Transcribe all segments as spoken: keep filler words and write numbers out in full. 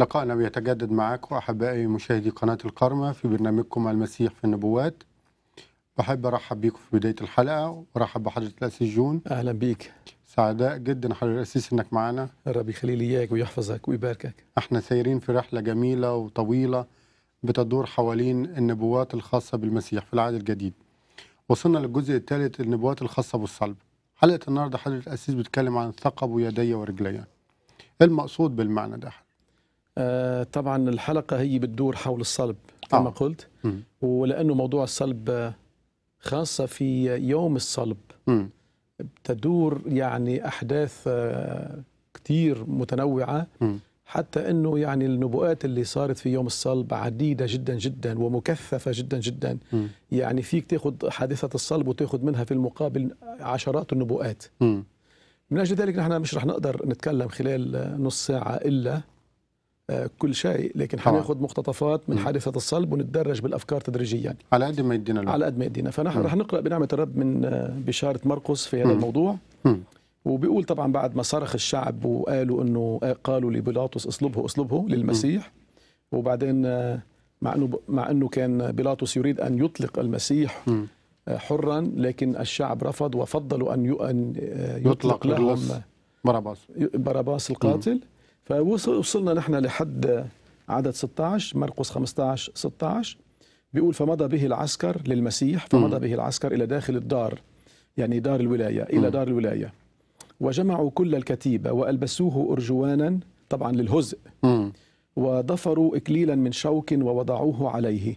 لقاءنا بيتجدد معاكم أحبائي مشاهدي قناة الكرمة في برنامجكم المسيح في النبوات. بحب أرحب بيكم في بداية الحلقة وأرحب بحضرة الأسيس جون. أهلا بيك. سعداء جدا حضرة الأسيس إنك معنا. ربي يخلي لي إياك ويحفظك ويباركك. احنا سايرين في رحلة جميلة وطويلة بتدور حوالين النبوات الخاصة بالمسيح في العهد الجديد. وصلنا للجزء الثالث النبوات الخاصة بالصلب. حلقة النهاردة حضرة الأسيس بتكلم عن ثقب يدي ورجلي. إيه المقصود بالمعنى ده؟ آه طبعا الحلقة هي بتدور حول الصلب كما آه. قلت. م. ولأنه موضوع الصلب خاصة في يوم الصلب م. تدور يعني أحداث آه كتير متنوعة، م. حتى أنه يعني النبوءات اللي صارت في يوم الصلب عديدة جدا جدا ومكثفة جدا جدا. م. يعني فيك تاخذ حادثة الصلب وتاخذ منها في المقابل عشرات النبوءات. م. من أجل ذلك نحن مش رح نقدر نتكلم خلال نص ساعة إلا كل شيء، لكن حناخذ مقتطفات من حادثة الصلب ونتدرج بالأفكار تدريجيا على قد ما يدينا الوقت. على قد ما يدينا. فنحن رح نقرأ بنعمة الرب من بشارة مرقس في هذا م. الموضوع. م. وبيقول طبعا بعد ما صرخ الشعب وقالوا انه قالوا لبيلاطس اصلبه اصلبه للمسيح. م. وبعدين مع انه مع انه كان بيلاطس يريد ان يطلق المسيح م. حرا، لكن الشعب رفض وفضلوا ان ان يطلق لهم بarabbas بarabbas القاتل. فوصلنا نحن لحد عدد ستة عشر، مرقس خمسة عشر ستة عشر. بيقول فمضى به العسكر للمسيح، فمضى به العسكر الى داخل الدار، يعني دار الولايه، الى دار الولايه، وجمعوا كل الكتيبة وألبسوه أرجوانا طبعا للهزء، وضفروا إكليلا من شوك ووضعوه عليه.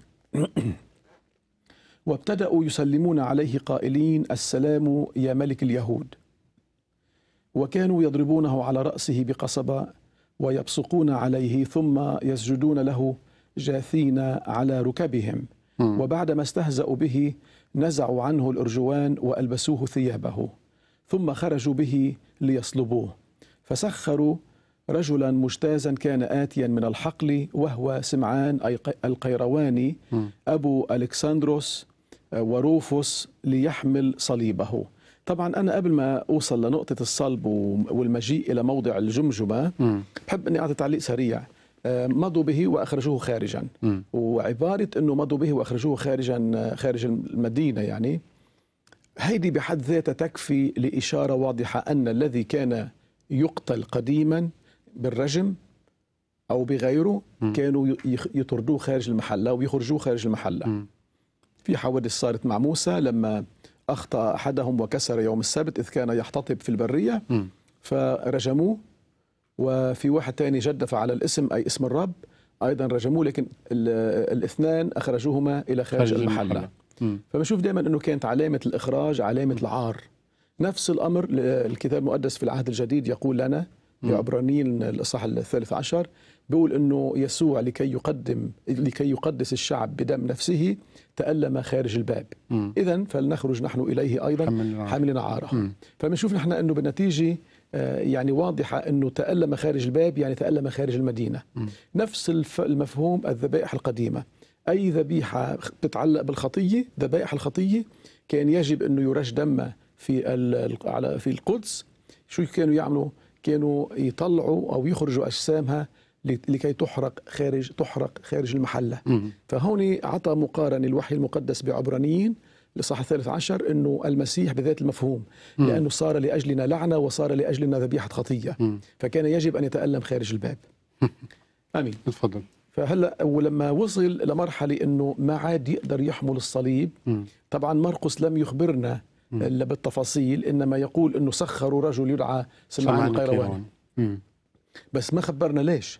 وابتدأوا يسلمون عليه قائلين السلام يا ملك اليهود. وكانوا يضربونه على رأسه بقصبة ويبصقون عليه ثم يسجدون له جاثين على ركبهم. وبعدما استهزأوا به نزعوا عنه الأرجوان وألبسوه ثيابه، ثم خرجوا به ليصلبوه. فسخروا رجلا مجتازا كان آتيا من الحقل، وهو سمعان القيرواني أبو ألكسندروس وروفوس، ليحمل صليبه. طبعا أنا قبل ما أوصل لنقطة الصلب والمجيء إلى موضع الجمجمة بحب أني أعطي تعليق سريع. مضوا به وأخرجوه خارجا، وعبارة أنه مضوا به وأخرجوه خارجا خارج المدينة، يعني هيدي بحد ذاتها تكفي لإشارة واضحة أن الذي كان يقتل قديما بالرجم أو بغيره م. كانوا يطردوه خارج المحلة ويخرجوه خارج المحلة. م. في حوادث صارت مع موسى لما أخطأ أحدهم وكسر يوم السبت إذ كان يحتطب في البرية، م. فرجموه. وفي واحد تاني جدف على الاسم أي اسم الرب أيضا رجموه، لكن الاثنان أخرجوهما إلى خارج, خارج المحلة, المحلة. فبنشوف دائما أنه كانت علامة الإخراج علامة العار. نفس الأمر الكتاب المقدس في العهد الجديد يقول لنا في عبرانيين الإصحاح الثالث عشر، بيقول أنه يسوع لكي يقدم لكي يقدس الشعب بدم نفسه تألم خارج الباب. إذن فلنخرج نحن إليه أيضا حاملين عاره. فبنشوف نحن أنه بالنتيجة يعني واضحة أنه تألم خارج الباب يعني تألم خارج المدينة. م. نفس المفهوم الذبائح القديمة، أي ذبيحة تتعلق بالخطية، ذبائح الخطية كان يجب أنه يرش دم في في القدس. شو كانوا يعملوا؟ كانوا يطلعوا أو يخرجوا أجسامها لكي تحرق خارج تحرق خارج المحلة. م. فهون عطى مقارنة الوحي المقدس بعبرانيين الإصحاح الثالث عشر أنه المسيح بذات المفهوم، م. لأنه صار لأجلنا لعنة وصار لأجلنا ذبيحة خطية، م. فكان يجب أن يتألم خارج الباب. آمين. تفضل. فهلا ولما وصل لمرحلة أنه ما عاد يقدر يحمل الصليب، م. طبعا مرقس لم يخبرنا م. إلا بالتفاصيل، إنما يقول أنه سخروا رجل يدعى سمعان القيرواني، بس ما خبرنا ليش.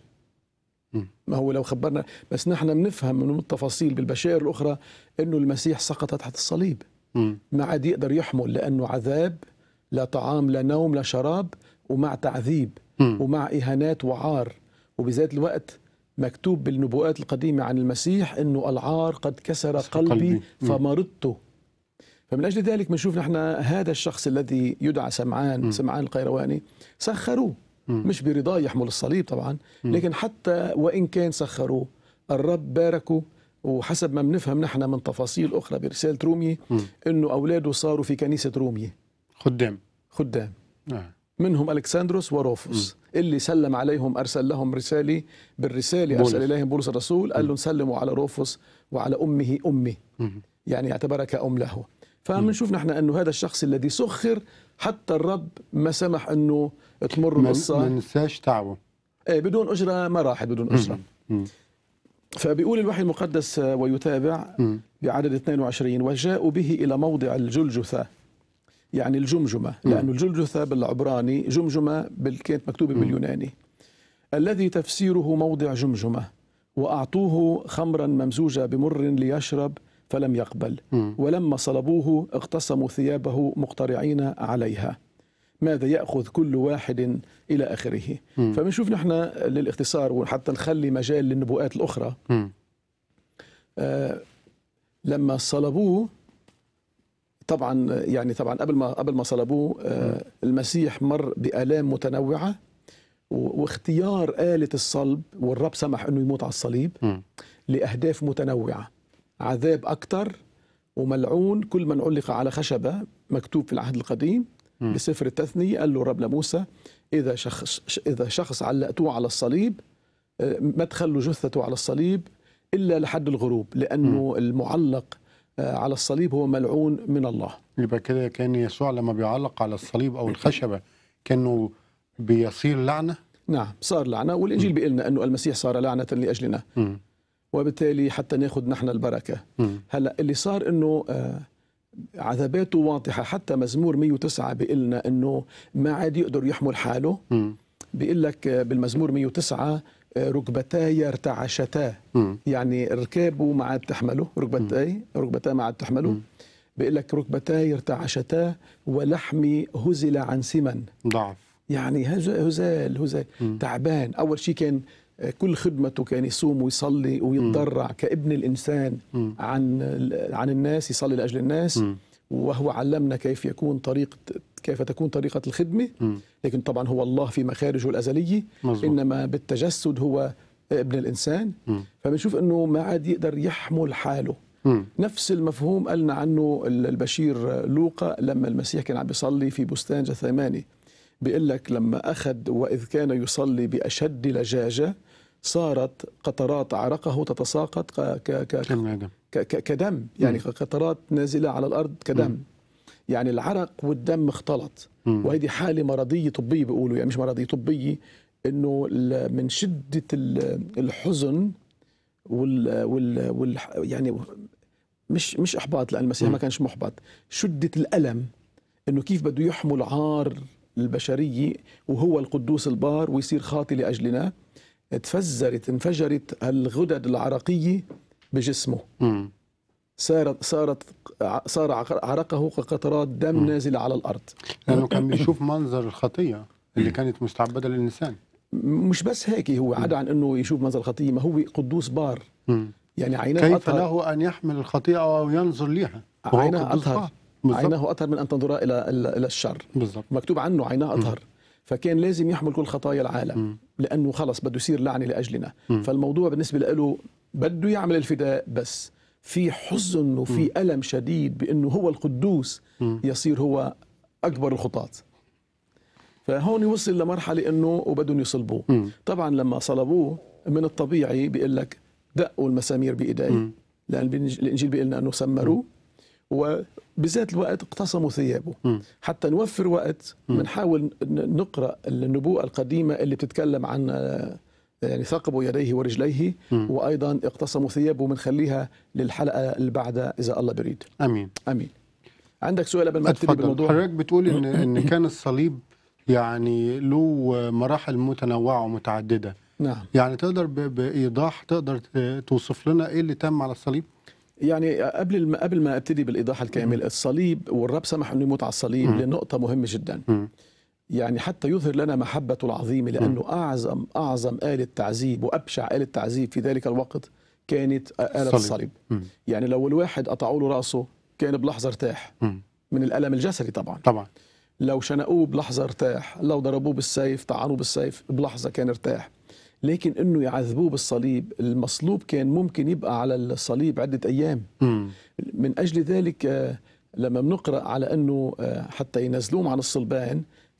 ما هو لو خبرنا، بس نحن بنفهم من التفاصيل بالبشائر الأخرى أنه المسيح سقط تحت الصليب، م. ما عاد يقدر يحمل، لأنه عذاب، لا طعام لا نوم لا شراب، ومع تعذيب م. ومع إهانات وعار. وبذات الوقت مكتوب بالنبوءات القديمة عن المسيح أنه العار قد كسر قلبي, قلبي. فمرضت. فمن أجل ذلك بنشوف نحن هذا الشخص الذي يدعى سمعان م. سمعان القيرواني سخروه، مش برضاه يحمل الصليب طبعا، لكن حتى وإن كان سخروه الرب باركه. وحسب ما بنفهم نحن من تفاصيل أخرى برسالة رومية أنه أولاده صاروا في كنيسة رومية خدام خدام آه. منهم ألكسندروس وروفوس اللي سلم عليهم، أرسل لهم رسالة بالرسالة بولس. أرسل إليهم بولس الرسول، قال لهم سلموا على روفوس وعلى أمه أمي، مم. يعني اعتبرها كأم له. فبنشوف نحن أنه هذا الشخص الذي سخر حتى الرب ما سمح أنه تمر ما القصة ما ننساش تعبه. إيه بدون أجرة، ما راحت بدون أجرة. مم. فبيقول الوحي المقدس ويتابع مم. بعدد اثنين وعشرين: وجاءوا به إلى موضع الجلجثة، يعني الجمجمة، لأن الجلجثة بالعبراني، جمجمة بال- كانت مكتوبة باليوناني، الذي تفسيره موضع جمجمة، وأعطوه خمرا ممزوجة بمر ليشرب فلم يقبل، مم. ولما صلبوه اقتسموا ثيابه مقترعين عليها، ماذا يأخذ كل واحد إلى آخره. مم. فبنشوف نحن للاختصار وحتى نخلي مجال للنبوءات الأخرى، مم. آه لما صلبوه طبعا، يعني طبعا قبل ما قبل ما صلبوه آه المسيح مر بآلام متنوعة، و- واختيار آلة الصلب، والرب سمح أنه يموت على الصليب مم. لأهداف متنوعة: عذاب أكثر، وملعون كل من علق على خشبة، مكتوب في العهد القديم مم. بسفر التثنية. قال له الرب لموسى: إذا شخص إذا شخص علقتوه على الصليب آه، ما تخلوا جثته على الصليب إلا لحد الغروب، لأنه المعلق آه، على الصليب هو ملعون من الله. يبقى كده كان يسوع لما بيعلق على الصليب أو الخشبة كانوا بيصير لعنة. نعم، صار لعنة، والإنجيل بيقول لنا أنه المسيح صار لعنة لأجلنا، مم. وبالتالي حتى ناخذ نحن البركة. مم. هلا اللي صار انه آه، عذاباته واضحة، حتى مزمور مئة وتسعة بيقول لنا انه ما عاد يقدر يحمل حاله. مم. بيقول لك آه، بالمزمور مئة وتسعة آه، ركبتاي ارتعشتا، مم. يعني ركابه ما عاد تحمله، ركبتاي ركبتاي ما عاد تحمله. مم. بيقول لك ركبتاي ارتعشتا ولحمي هزل عن سمن، ضعف. يعني هز- هزال هزال مم. تعبان. أول شيء كان آه، كل خدمته كان يصوم ويصلي ويتضرع كابن الإنسان مم. عن عن الناس، يصلي لأجل الناس، مم. وهو علمنا كيف يكون طريقة كيف تكون طريقة الخدمة. مم. لكن طبعا هو الله في مخارجه الأزلية، مظبوط. إنما بالتجسد هو ابن الإنسان. مم. فبنشوف أنه ما عاد يقدر يحمل حاله. مم. نفس المفهوم قالنا عنه البشير لوقا لما المسيح كان عم بيصلي في بستان جثيماني، بيقول لك لما أخذ وإذ كان يصلي بأشد لجاجة صارت قطرات عرقه تتساقط ك ك ك كم آدم. ك ك كدم، يعني قطرات نازلة على الأرض كدم، يعني العرق والدم اختلط. مم. وهذه حالة مرضية طبية بيقولوا، يعني مش مرضية طبية، إنه ال- من شدة ال- الحزن وال وال وال يعني مش مش إحباط، لأن المسيح ما كانش محبط، شدة الألم، إنه كيف بده يحمل عار البشرية وهو القدوس البار ويصير خاطي لأجلنا. تفزرت انفجرت الغدد العرقية بجسمه، مم. صارت صارت صار عرقه كقطرات دم نازلة على الأرض. لأنه كان بيشوف منظر الخطية اللي كانت مستعبدة للإنسان. مش بس هيك، هو عدا عن أنه يشوف منظر الخطية، ما هو قدوس بار، مم. يعني عيناه كيف أطهر، له أن يحمل الخطيئة أو ينظر لها وهو عيناه قدوس أطهر، بار. بالضبط. عيناه أطهر من أن تنظر إلى إلى الشر، بالضبط. مكتوب عنه عيناه أطهر. فكان لازم يحمل كل خطايا العالم، مم. لأنه خلص بده يصير لعنة لأجلنا. مم. فالموضوع بالنسبة له بده يعمل الفداء، بس في حزن وفي ألم شديد بأنه هو القدوس مم. يصير هو أكبر الخطاة. فهون وصل لمرحلة أنه وبدهم يصلبوه. مم. طبعا لما صلبوه من الطبيعي بيقول لك دقوا المسامير بإيديه، مم. لأن الإنجيل بيقول لنا أنه سمروه، وبذات الوقت اقتسموا ثيابه. مم. حتى نوفر وقت بنحاول ن- نقرأ النبوءة القديمة اللي بتتكلم عن آه، يعني ثقبوا يديه ورجليه، مم. وأيضا اقتسموا ثيابه، بنخليها للحلقة اللي بعدها إذا الله بريد. أمين. أمين. عندك سؤال قبل ما ابتدي اتفضل. بالموضوع؟ حضرتك بتقول إن إن كان الصليب يعني له مراحل متنوعة ومتعددة. نعم. يعني تقدر ب- بإيضاح تقدر ت- توصف لنا إيه اللي تم على الصليب؟ يعني قبل ما قبل ما ابتدي بالايضاح الكامل، الصليب والرب سمح انه يموت على الصليب مم. لنقطه مهمه جدا، مم. يعني حتى يظهر لنا محبته العظيمه، لانه اعظم اعظم آلة تعذيب وابشع آلة تعذيب في ذلك الوقت كانت آلة الصليب. الصليب. مم. يعني لو الواحد قطعوا له راسه كان بلحظه ارتاح مم. من الالم الجسدي طبعا، طبعا. لو شنقوه بلحظه ارتاح، لو ضربوه بالسيف طعنوه بالسيف بلحظه كان ارتاح. لكن انه يعذبوه بالصليب، المصلوب كان ممكن يبقى على الصليب عده ايام. مم. من أجل ذلك آه، لما بنقرأ على أنه آه، حتى ينزلوهم عن الصلبان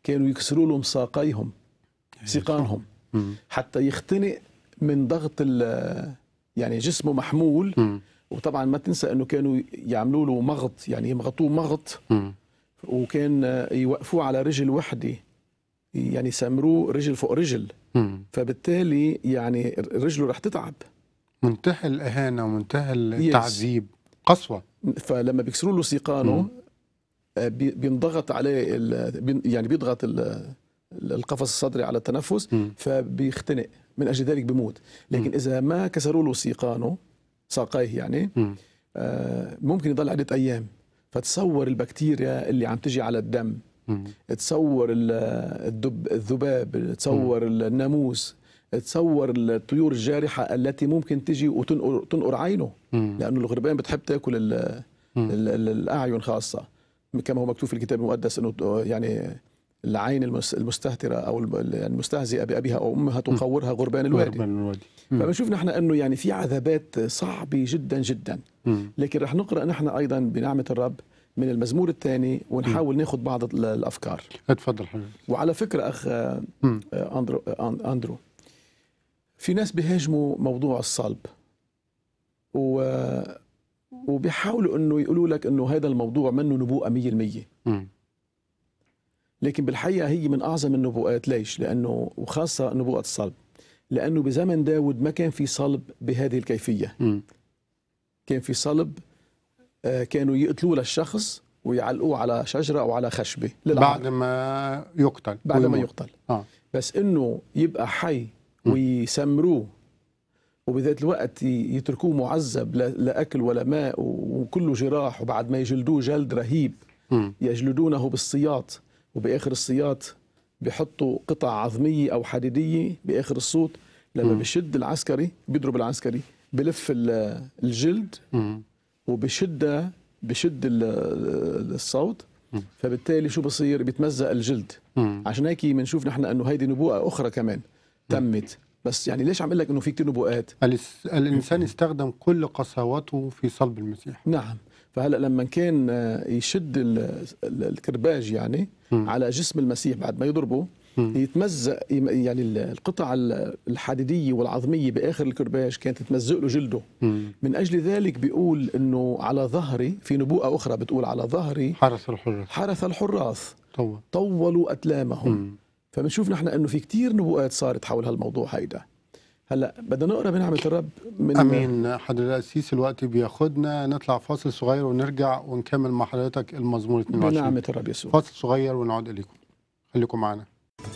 كانوا يكسروا لهم ساقيهم سيقانهم مم. حتى يختنق من ضغط ال- يعني جسمه محمول. مم. وطبعا ما تنسى انه كانوا يعملوا له مغط، يعني يمغطوه مغط، مم. وكان يوقفوه على رجل وحده، يعني يسمروه رجل فوق رجل، مم. فبالتالي يعني رجله رح تتعب. منتهى الإهانة ومنتهى التعذيب، قسوة. فلما بيكسروا له سيقانه مم. آه، بي- بينضغط عليه ال- بين- يعني بيضغط ال- القفص الصدري على التنفس، مم. فبيختنق، من اجل ذلك بيموت. لكن مم. اذا ما كسروا له سيقانه ساقيه يعني مم. آه، ممكن يضل عدة أيام. فتصور البكتيريا اللي عم تجي على الدم، مم. تصور ال- الدب الذباب، تصور الناموس، تصور الطيور الجارحة التي ممكن تجي وتنقر تنقر عينه، مم. لأنه الغربان بتحب تاكل ال- مم. ال- ال- الأعين خاصة، كما هو مكتوب في الكتاب المقدس أنه يعني العين المس- المستهترة أو الم- المستهزئة بأبيها أو أمها تقورها غربان الوادي. غربان الوادي. مم. فبنشوف نحن أنه يعني في عذابات صعبة جدا جدا. مم. لكن رح نقرأ نحن أيضا بنعمة الرب من المزمور الثاني ونحاول ناخذ بعض ال- الأفكار. اتفضل حضرتك. وعلى فكرة أخ آه، مم. أندرو, آه، أندرو في ناس بيهاجموا موضوع الصلب و وبيحاولوا انه يقولوا لك انه هذا الموضوع منه نبوءة مية بالمية، مم. لكن بالحقيقة هي من أعظم النبوءات. ليش؟ لأنه وخاصة نبوءة الصلب، لأنه بزمن داود ما كان في صلب بهذه الكيفية. مم. كان في صلب آه، كانوا يقتلوا للشخص ويعلقوه على شجرة أو على خشبة للعار بعد ما يقتل بعد ما ويموت. يقتل. آه. بس إنه يبقى حي ويسمروه وبذات الوقت ي- يتركوه معذب لا لا أكل ولا ماء وكله جراح، وبعد ما يجلدوه جلد رهيب مم. يجلدونه بالسياط، وبآخر السياط بيحطوا قطع عظمية أو حديدية بآخر الصوت. لما مم. بيشد العسكري بيضرب العسكري بلف ال- الجلد مم. وبشدها بشد ال- الصوت، مم. فبالتالي شو بصير؟ بيتمزق الجلد. مم. عشان هيك بنشوف نحن انه هيدي نبوءة أخرى كمان تمت. بس يعني ليش عم اقول لك انه في كثير نبوءات؟ الاس- الإنسان استخدم كل قساوته في صلب المسيح. نعم. فهلا لما كان آه، يشد ال- ال- الكرباج يعني مم. على جسم المسيح بعد ما يضربه مم. يتمزق، يم- يعني ال- القطع ال- الحديدية والعظمية بآخر الكرباج كانت تمزق له جلده. مم. من أجل ذلك بيقول انه على ظهري، في نبوءة أخرى بتقول على ظهري حرس الحرس حرث الحراث طبعا. طولوا أتلامهم. مم. فبنشوف نحن انه في كتير نبوءات صارت حول هالموضوع هيدا. هلا بدنا نقرا بنعمة الرب من امين. حضرتك القسيس الوقت بياخدنا، نطلع فاصل صغير ونرجع ونكمل مع حضرتك المزمور اثنين وعشرين. بنعمة الرب يسوع. فاصل صغير ونعود اليكم، خليكم معنا.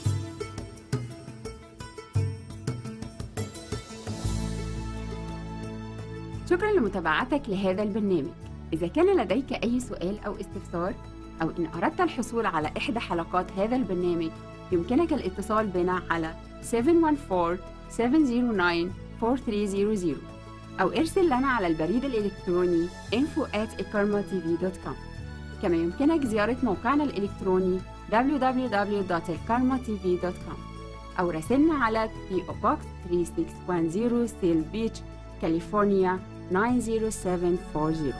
شكرا لمتابعتك لهذا البرنامج. إذا كان لديك أي سؤال أو استفسار، أو إن أردت الحصول على إحدى حلقات هذا البرنامج، يمكنك الاتصال بنا على سبعة واحد أربعة سبعة صفر تسعة أربعة ثلاثة صفر صفر أو ارسل لنا على البريد الإلكتروني info at ikarma t v dot com. كما يمكنك زيارة موقعنا الإلكتروني دبليو دبليو دبليو دوت الكارما تي في دوت كوم أو راسلنا على بي أو Box ثلاثة ستة واحد صفر سيل بيتش كاليفورنيا تسعة صفر سبعة أربعة صفر.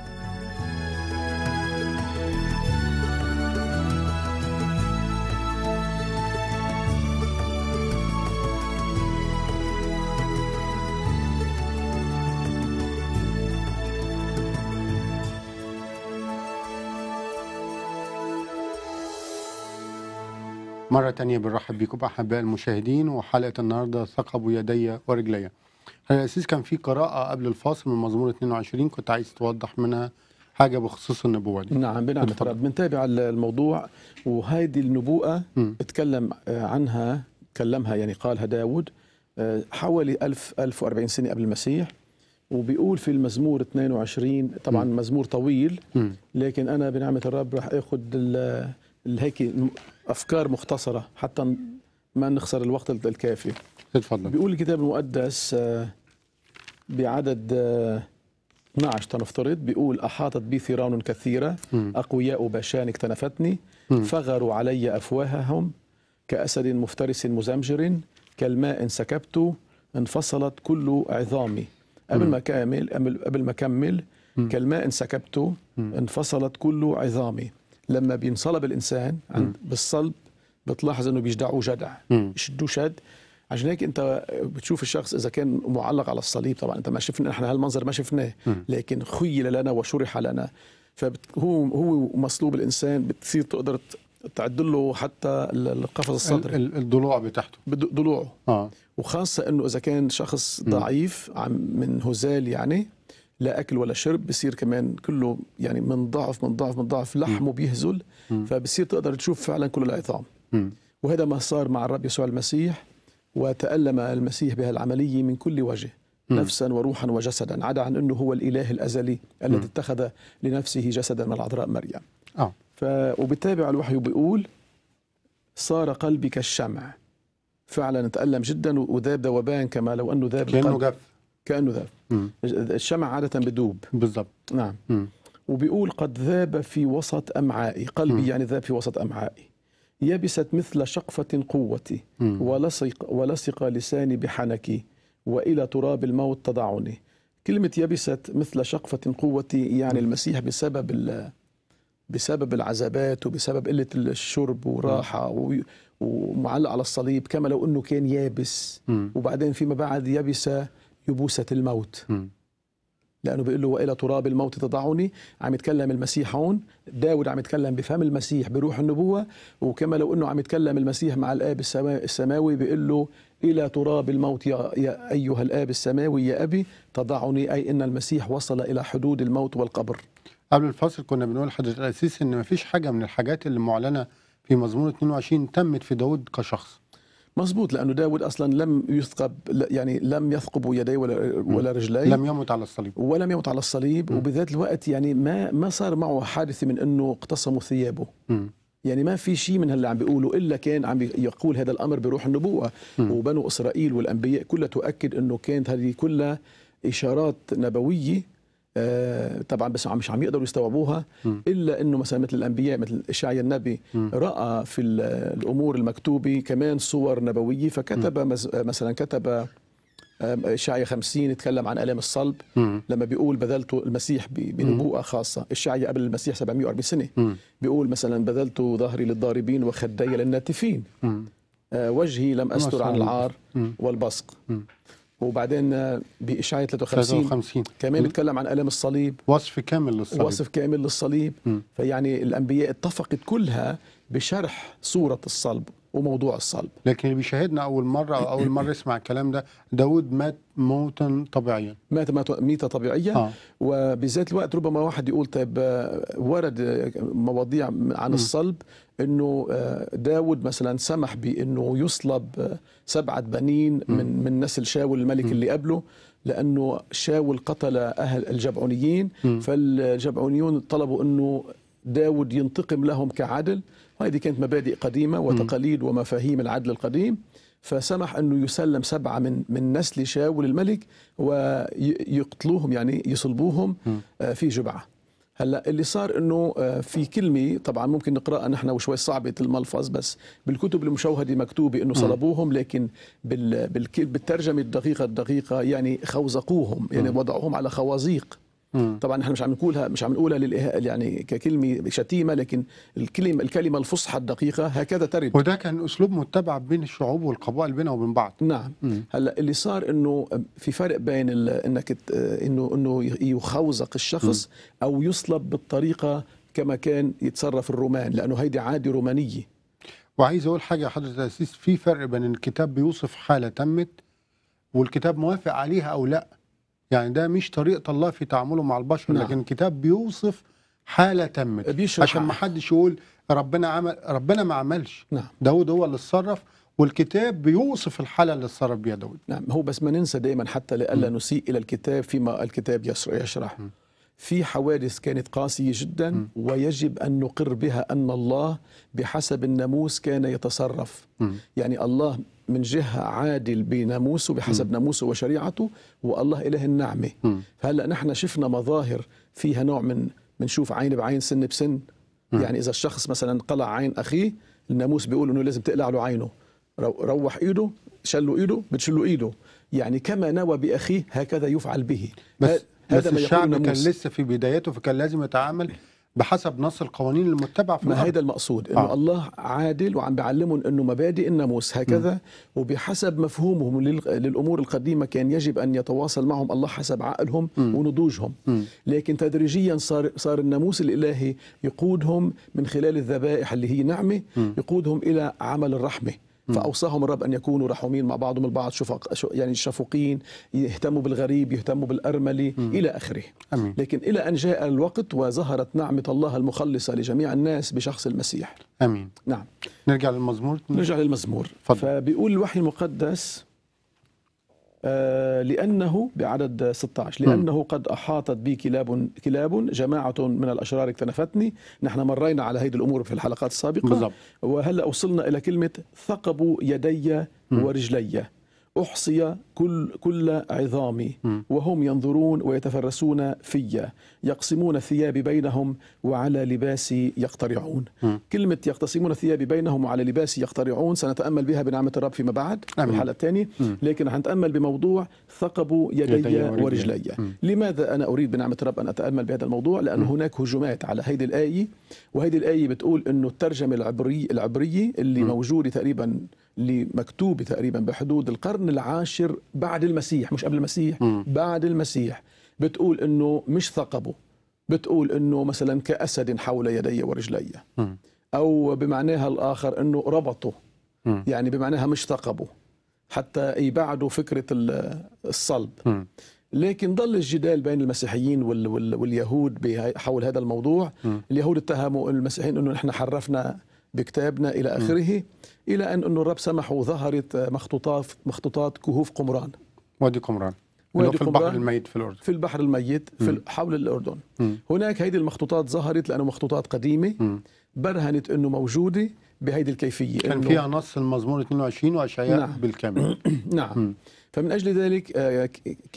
مرة تانية بنرحب بكم أحباء المشاهدين، وحلقة النهاردة ثقبوا يدي ورجلي. الأسيس كان في قراءة قبل الفاصل من مزمور اثنين وعشرين، كنت عايز توضح منها حاجة بخصوص النبوة دي. نعم بنعمة اتفضل. الرب بنتابع الموضوع، وهذه النبوءة مم. اتكلم عنها كلمها يعني قالها داود حوالي ألف ألف وأربعين سنة قبل المسيح. وبيقول في المزمور اثنين وعشرين، طبعا مم. مزمور طويل، مم. لكن أنا بنعمة الرب راح أخذ ال- ال- هيك أفكار مختصرة حتى ما نخسر الوقت الكافي. اتفضل. بيقول الكتاب المقدس آه، بعدد آه، اثنعش تنفترض، بيقول أحاطت بي ثيران كثيرة، مم. أقوياء باشان اكتنفتني، مم. فغروا علي أفواههم كأسد مفترس مزمجر، كالماء سكبت انفصلت كل عظامي. قبل مم. ما كامل قبل قبل ما كمل مم. كالماء سكبت مم. انفصلت كل عظامي. لما بينصلب الإنسان عند بالصلب بتلاحظ انه بيجدعوه جدع، مم. يشدوه شد. عشان هيك انت بتشوف الشخص اذا كان معلق على الصليب، طبعا انت ما شفنا، احنا هالمنظر ما شفناه، مم. لكن خيل لنا وشرح لنا. فهو هو مصلوب الانسان، بتصير تقدر تعدل له حتى القفص الصدري، ال- ال- الضلوع بتاعته. بد- ضلوعه. اه وخاصه انه اذا كان شخص مم. ضعيف عم من هزال، يعني لا اكل ولا شرب، بصير كمان كله يعني من ضعف من ضعف من ضعف، لحمه بيهزل، مم. فبصير تقدر تشوف فعلا كل العظام. مم. وهذا ما صار مع الرب يسوع المسيح، وتألم المسيح بهالعملية من كل وجه، مم. نفسا وروحا وجسدا، عدا عن أنه هو الإله الأزلي الذي مم. اتخذ لنفسه جسدا من العذراء مريم. اه ف... وبتابع الوحي بيقول: صار قلبي كالشمع. فعلا تألم جدا وذاب ذوبان كما لو أنه ذاب كأنه القلب. جف. كأنه ذاب. مم. الشمع عادة بدوب. بالضبط. نعم. مم. وبيقول: قد ذاب في وسط أمعائي. قلبي مم. يعني ذاب في وسط أمعائي. يبست مثل شقفة قوتي، مم. ولصق, ولصق لساني بحنكي، وإلى تراب الموت تضعني. كلمة يبست مثل شقفة قوتي يعني المسيح بسبب ال بسبب العذابات وبسبب قلة الشرب وراحة و- ومعلق على الصليب كما لو أنه كان يابس. مم. وبعدين فيما بعد يبس يبوسة الموت، مم. لأنه بيقول له: وإلى تراب الموت تضعني. عم يتكلم المسيح هون، داود عم يتكلم بفهم المسيح بروح النبوة، وكما لو أنه عم يتكلم المسيح مع الآب السما- السماوي بيقول له: إلى تراب الموت يا, يا أيها الآب السماوي يا أبي تضعني. أي أن المسيح وصل إلى حدود الموت والقبر. قبل الفاصل كنا بنقول لحضرتك الأساس إن مفيش حاجة من الحاجات اللي معلنة في مزمور اثنين وعشرين تمت في داود كشخص. مزبوط، لأنه داود أصلا لم يثقب، يعني لم يثقب يديه ولا, ولا رجليه، لم يمت على الصليب. ولم يمت على الصليب. م. وبذات الوقت يعني ما ما صار معه حادثة من أنه اقتسموا ثيابه. مم. يعني ما في شيء من هاللي عم بيقولوا، إلا كان عم يقول هذا الأمر بروح النبوة. م. وبنو إسرائيل والأنبياء كلها تؤكد أنه كانت هذه كلها إشارات نبوية. آه طبعا بس عم مش عم يقدروا يستوعبوها، م. إلا أنه مثلا مثل الأنبياء مثل إشعيا النبي م. رأى في ال- الأمور المكتوبة كمان صور نبوية، فكتب مز- مثلا كتب آه، إشعيا خمسين يتكلم عن آلام الصلب، مم. لما بيقول بذلت المسيح ب- بنبوءة خاصة. إشعيا قبل المسيح سبعمائة وأربعين سنة مم. بيقول مثلا: بذلت ظهري للضاربين وخدي للناتفين، مم. آه، وجهي لم أستر عن العار مم. والبصق. مم. وبعدين آه، بإشعيا ثلاثة وخمسين ثلاثة وخمسين كمان بيتكلم عن آلام الصليب، وصف كامل للصليب. وصف كامل للصليب. مم. فيعني الأنبياء اتفقت كلها بشرح صورة الصلب وموضوع الصلب. لكن اللي بيشاهدنا أول مرة أو أول مرة يسمع الكلام ده، داود مات موتا طبيعيا. مات مات ميتة طبيعية. آه. وبذات الوقت ربما واحد يقول: طيب آه، ورد آه، مواضيع عن م. الصلب انه آه، داود مثلا سمح بانه يصلب آه، سبعة بنين من من نسل شاول الملك م. اللي قبله، لانه شاول قتل اهل الجبعونيين، م. فالجبعونيون طلبوا انه داود ينتقم لهم كعدل. وهذه كانت مبادئ قديمة وتقاليد ومفاهيم العدل القديم. فسمح أنه يسلم سبعة من من نسل شاول الملك ويقتلوهم، يعني يصلبوهم آه، في جبعة. هلا اللي صار انه آه، في كلمه طبعا ممكن نقراها نحن وشوي صعبه الملفظ، بس بالكتب المشوهده مكتوبه انه صلبوهم، لكن بال بالك- بالترجمه الدقيقه الدقيقه يعني خوزقوهم، يعني وضعوهم على خوازيق. مم. طبعا نحن مش عم نقولها مش عم نقولها للإه... يعني ككلمه شتيمه، لكن الكلمه الكلمه الفصحى الدقيقه هكذا ترد. وده كان أسلوب متبع بين الشعوب والقبائل بينها وبين بعض. نعم. مم. هلا اللي صار انه في فرق بين ال... انك ت- انه انه يخوزق الشخص او يصلب بالطريقه كما كان يتصرف الرومان، لانه هيدي عاده رومانيه. وعايز أقول حاجة يا حضرة الأسيس، في فرق بين إن الكتاب بيوصف حالة تمت والكتاب موافق عليها أو لا. يعني ده مش طريقة الله في تعامله مع البشر. نعم. لكن الكتاب بيوصف حالة تمت بيشرح. عشان ما حدش يقول ربنا عمل، ربنا ما عملش. نعم. داود هو اللي اتصرف، والكتاب بيوصف الحالة اللي اتصرف بيها داود. نعم. هو بس ما ننسى دائما حتى لئلا نسيء الى الكتاب فيما الكتاب يشر- يشرح. م. في حوادث كانت قاسيه جدا، م. ويجب ان نقر بها ان الله بحسب الناموس كان يتصرف. م. يعني الله من جهة عادل بناموسه بحسب ناموسه وشريعته، والله إله النعمة. م. فهلأ نحن شفنا مظاهر فيها نوع من بنشوف عين بعين سن بسن. م. يعني إذا الشخص مثلا قلع عين أخيه، الناموس بيقول إنه لازم تقلع له عينه. رو- روح إيده، شلوا إيده، بتشلوا إيده. يعني كما نوى بأخيه هكذا يفعل به. بس, ه- بس ما يقول الشعب كان الناموس. لسه في بدايته، فكان لازم يتعامل بحسب نص القوانين المتبعة في ما الأرض. هيدا المقصود، انه آه. آه. الله عادل وعم بيعلمهم انه مبادئ الناموس هكذا، م. وبحسب مفهومهم للامور القديمه كان يجب ان يتواصل معهم الله حسب عقلهم م. ونضوجهم، م. لكن تدريجيا صار صار الناموس الالهي يقودهم من خلال الذبائح اللي هي نعمه، م. يقودهم الى عمل الرحمه. فأوصاهم الرب أن يكونوا رحومين مع بعضهم البعض، شفق يعني شفوقين، يهتموا بالغريب، يهتموا بالأرملة إلى آخره. أمين. لكن إلى أن جاء الوقت وظهرت نعمة الله المخلصة لجميع الناس بشخص المسيح. أمين. نعم. نرجع للمزمور. نرجع للمزمور. فضل. فبيقول الوحي المقدس آه لأنه بعدد ستة عشر لأنه قد أحاطت بي كلاب كلاب جماعة من الأشرار اكتنفتني. نحن مرينا على هذه الأمور في الحلقات السابقة بالضبط. وهلأ وصلنا إلى كلمة ثقبوا يدي ورجلي، أحصي كل كل عظامي، وهم ينظرون ويتفرسون في، يقسمون ثيابي بينهم وعلى لباسي يقترعون. م. كلمة يقتسمون ثيابي بينهم وعلى لباسي يقترعون سنتأمل بها بنعمة الرب فيما بعد في الحلقة الثانية، لكن هنتأمل بموضوع ثقبوا يدي, يدي ورجلي. لماذا أنا أريد بنعمة الرب أن أتأمل بهذا الموضوع؟ لأن م. هناك هجومات على هذه الآية، وهذه الآية بتقول أنه الترجمة العبري العبرية اللي م. موجودة تقريبا اللي مكتوبة تقريبا بحدود القرن العاشر بعد المسيح، مش قبل المسيح، م. بعد المسيح، بتقول انه مش ثقبوا، بتقول انه مثلا كأسد حول يدي ورجلي، م. او بمعناها الاخر انه ربطوا، م. يعني بمعناها مش ثقبوا حتى يبعدوا فكرة الصلب. م. لكن ضل الجدال بين المسيحيين وال وال واليهود حول هذا الموضوع. م. اليهود اتهموا المسيحيين انه نحن حرفنا بكتابنا إلى آخره، م. إلى أن أنه الرب سمح وظهرت مخطوطات مخطوطات كهوف قمران، وادي قمران، وادي في البحر الميت في الأردن، في البحر الميت في حول الأردن. م. هناك هذه المخطوطات ظهرت لأنه مخطوطات قديمة م. برهنت أنه موجودة بهذه الكيفية، كان فيها نص المزمور اثنين وعشرين وأشعياء نعم. بالكامل. نعم. م. فمن أجل ذلك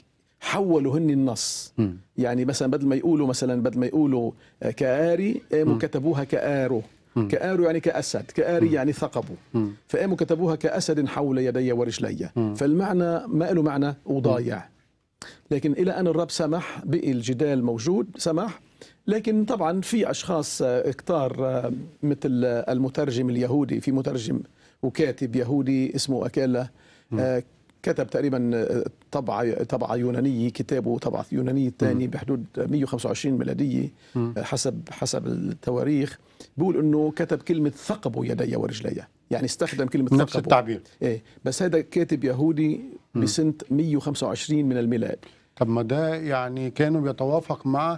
حولوا هن النص، م. يعني مثلا بدل ما يقولوا مثلا بدل ما يقولوا كآري قاموا كتبوها كآرو. م. كآرو يعني كأسد، كآري م. يعني ثقبوا، فقاموا كتبوها كأسد حول يدي ورجلي، م. فالمعنى ما له معنى وضايع. لكن إلى أن الرب سمح، بقي الجدال موجود، سمح. لكن طبعا في أشخاص كتار مثل المترجم اليهودي، في مترجم وكاتب يهودي اسمه أكيلا، آه كتب تقريبا طبعة طبعة يونانية، كتابه طبعة يونانية الثاني بحدود مئة وخمسة وعشرين ميلادية حسب حسب التواريخ، بيقول انه كتب كلمة ثقبوا يدي ورجلي، يعني استخدم كلمة ثقبوا نفس التعبير. ايه بس هذا كاتب يهودي بسنة مئة وخمسة وعشرين من الميلاد. طب ما ده يعني كانوا بيتوافق مع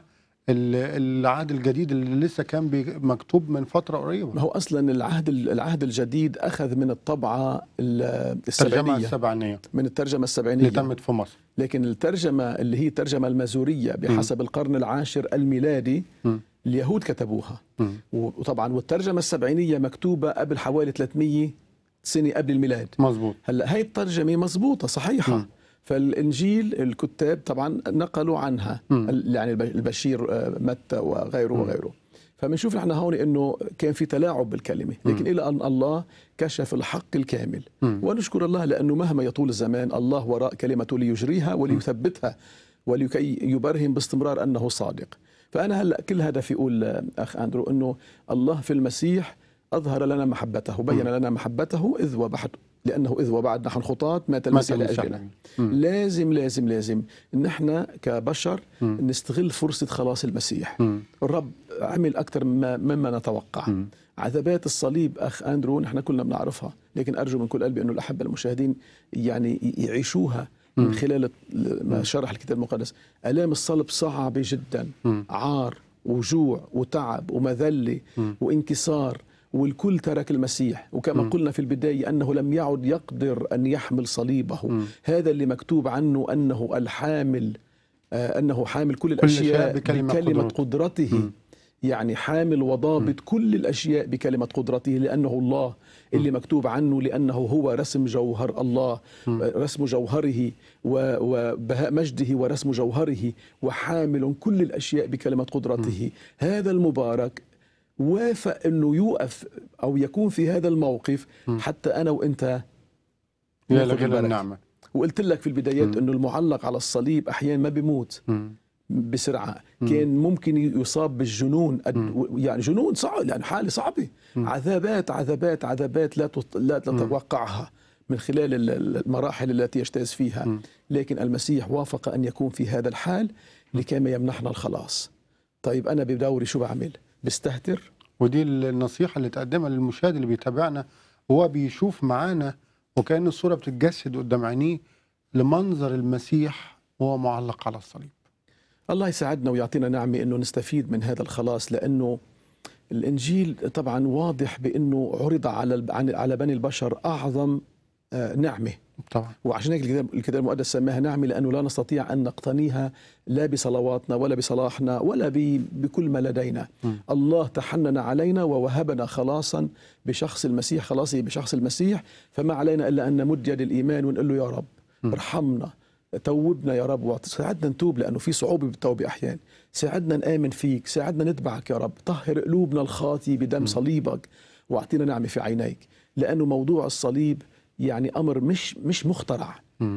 العهد الجديد اللي لسه كان مكتوب من فترة قريبة. ما هو أصلا العهد العهد الجديد أخذ من الطبعة السبعينية السبعينية من الترجمة السبعينية اللي تمت في مصر. لكن الترجمة اللي هي الترجمة المازورية بحسب م. القرن العاشر الميلادي م. اليهود كتبوها، م. وطبعا والترجمة السبعينية مكتوبة قبل حوالي ثلاثمئة سنة قبل الميلاد. مظبوط. هلا هي الترجمة مظبوطة صحيحة. م. فالإنجيل الكتاب طبعا نقلوا عنها، م. يعني البشير متى وغيره م. وغيره. فبنشوف نحن هون انه كان في تلاعب بالكلمه، لكن م. الى ان الله كشف الحق الكامل، م. ونشكر الله لانه مهما يطول الزمان الله وراء كلمته ليجريها وليثبتها ولكي يبرهن باستمرار انه صادق. فانا هلا كل هدفي اقول اخ اندرو انه الله في المسيح اظهر لنا محبته وبين لنا محبته اذ وبعد، لأنه إذ وبعد نحن خطاة مات المسيح لأجلنا. لازم لازم لازم نحن كبشر م. نستغل فرصة خلاص المسيح. م. الرب عمل أكثر مما, مما نتوقع. م. عذابات الصليب أخ أندرو نحن كلنا بنعرفها، لكن أرجو من كل قلبي أنه الأحبة المشاهدين يعني يعيشوها من خلال ما شرح الكتاب المقدس. آلام الصلب صعبة جدا، م. عار وجوع وتعب ومذلة م. وانكسار، والكل ترك المسيح. وكما م. قلنا في البداية أنه لم يعد يقدر أن يحمل صليبه. م. هذا اللي مكتوب عنه أنه الحامل، آه أنه حامل كل الأشياء كل بكلمة, بكلمة قدرته, قدرته. م. يعني حامل وضابط م. كل الأشياء بكلمة قدرته، لأنه الله اللي م. مكتوب عنه لأنه هو رسم جوهر الله، م. رسم جوهره وبهاء مجده ورسم جوهره، وحامل كل الأشياء بكلمة قدرته. م. هذا المبارك وافق انه يوقف او يكون في هذا الموقف م. حتى انا وانت ناخذ النعمه. وقلت لك في البدايات انه المعلق على الصليب احيانا ما بيموت، م. بسرعة، كان ممكن يصاب بالجنون، يعني جنون صعب، يعني حالة صعبة، عذابات عذابات عذابات لا لا تتوقعها من خلال المراحل التي يجتاز فيها. لكن المسيح وافق أن يكون في هذا الحال لكي يمنحنا الخلاص. طيب أنا بدوري شو بعمل؟ بستهتر؟ ودي النصيحة اللي تقدمها للمشاهد اللي بيتابعنا، هو بيشوف معانا وكأن الصورة بتتجسد قدام عينيه لمنظر المسيح وهو معلق على الصليب. الله يساعدنا ويعطينا نعمة أنه نستفيد من هذا الخلاص، لأنه الإنجيل طبعا واضح بأنه عرض على على بني البشر أعظم نعمة طبعا، وعشان هيك الكتاب المقدس سماها نعمة، لأنه لا نستطيع أن نقتنيها لا بصلواتنا ولا بصلاحنا ولا بكل ما لدينا. م. الله تحنن علينا ووهبنا خلاصا بشخص المسيح، خلاصي بشخص المسيح، فما علينا إلا أن نمد يد الإيمان ونقول له يا رب م. ارحمنا، توبنا يا رب، وساعدنا نتوب لأنه في صعوبة بالتوبة أحيان، ساعدنا نآمن فيك، ساعدنا نتبعك يا رب، طهر قلوبنا الخاطي بدم م. صليبك، واعطينا نعمة في عينيك، لأنه موضوع الصليب يعني أمر مش مش مخترع. م.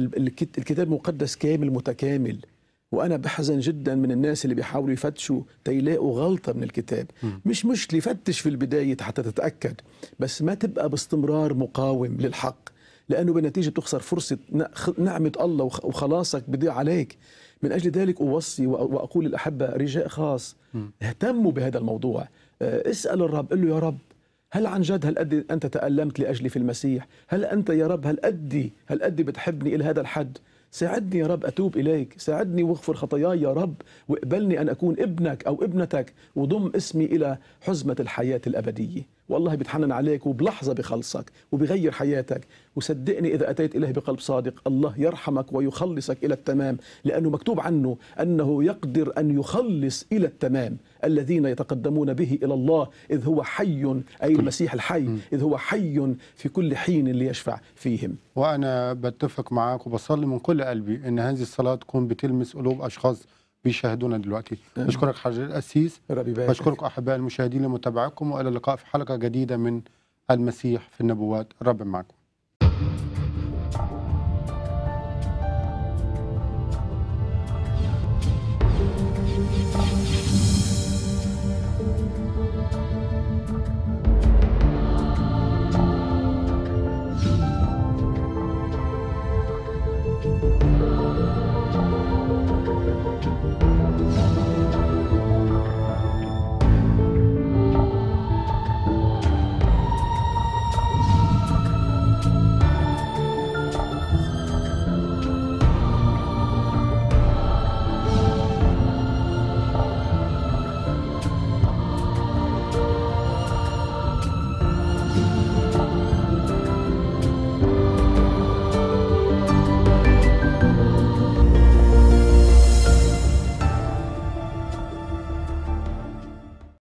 الكتاب المقدس كامل متكامل، وأنا بحزن جدا من الناس اللي بيحاولوا يفتشوا تيلاقوا غلطة من الكتاب. م. مش مشكلة فتش في البداية حتى تتأكد، بس ما تبقى باستمرار مقاوم للحق، لأنه بالنتيجة تخسر فرصة نعمة الله وخلاصك بضيع عليك. من أجل ذلك أوصي وأقول للأحبة رجاء خاص، اهتموا بهذا الموضوع، اسأل الرب، قل له يا رب هل عن جد هل قد أنت تألمت لأجلي في المسيح؟ هل أنت يا رب هل قدي هل قدي بتحبني إلى هذا الحد؟ ساعدني يا رب أتوب إليك، ساعدني واغفر خطاياي يا رب، واقبلني أن أكون ابنك أو ابنتك، وضم اسمي إلى حزمة الحياة الأبدية. والله بيتحنن عليك وبلحظة بخلصك وبغير حياتك، وصدقني إذا أتيت إليه بقلب صادق الله يرحمك ويخلصك إلى التمام، لأنه مكتوب عنه أنه يقدر أن يخلص إلى التمام الذين يتقدمون به إلى الله، إذ هو حي، أي المسيح الحي، إذ هو حي في كل حين ليشفع فيهم. وأنا بتفق معاك وبصلي من كل قلبي أن هذه الصلاة تكون بتلمس قلوب أشخاص بيشاهدونا دلوقتي. بشكرك حضرة القسيس، بشكرك أحباء المشاهدين لمتابعتكم، وإلى اللقاء في حلقة جديدة من المسيح في النبوات. الرب معكم.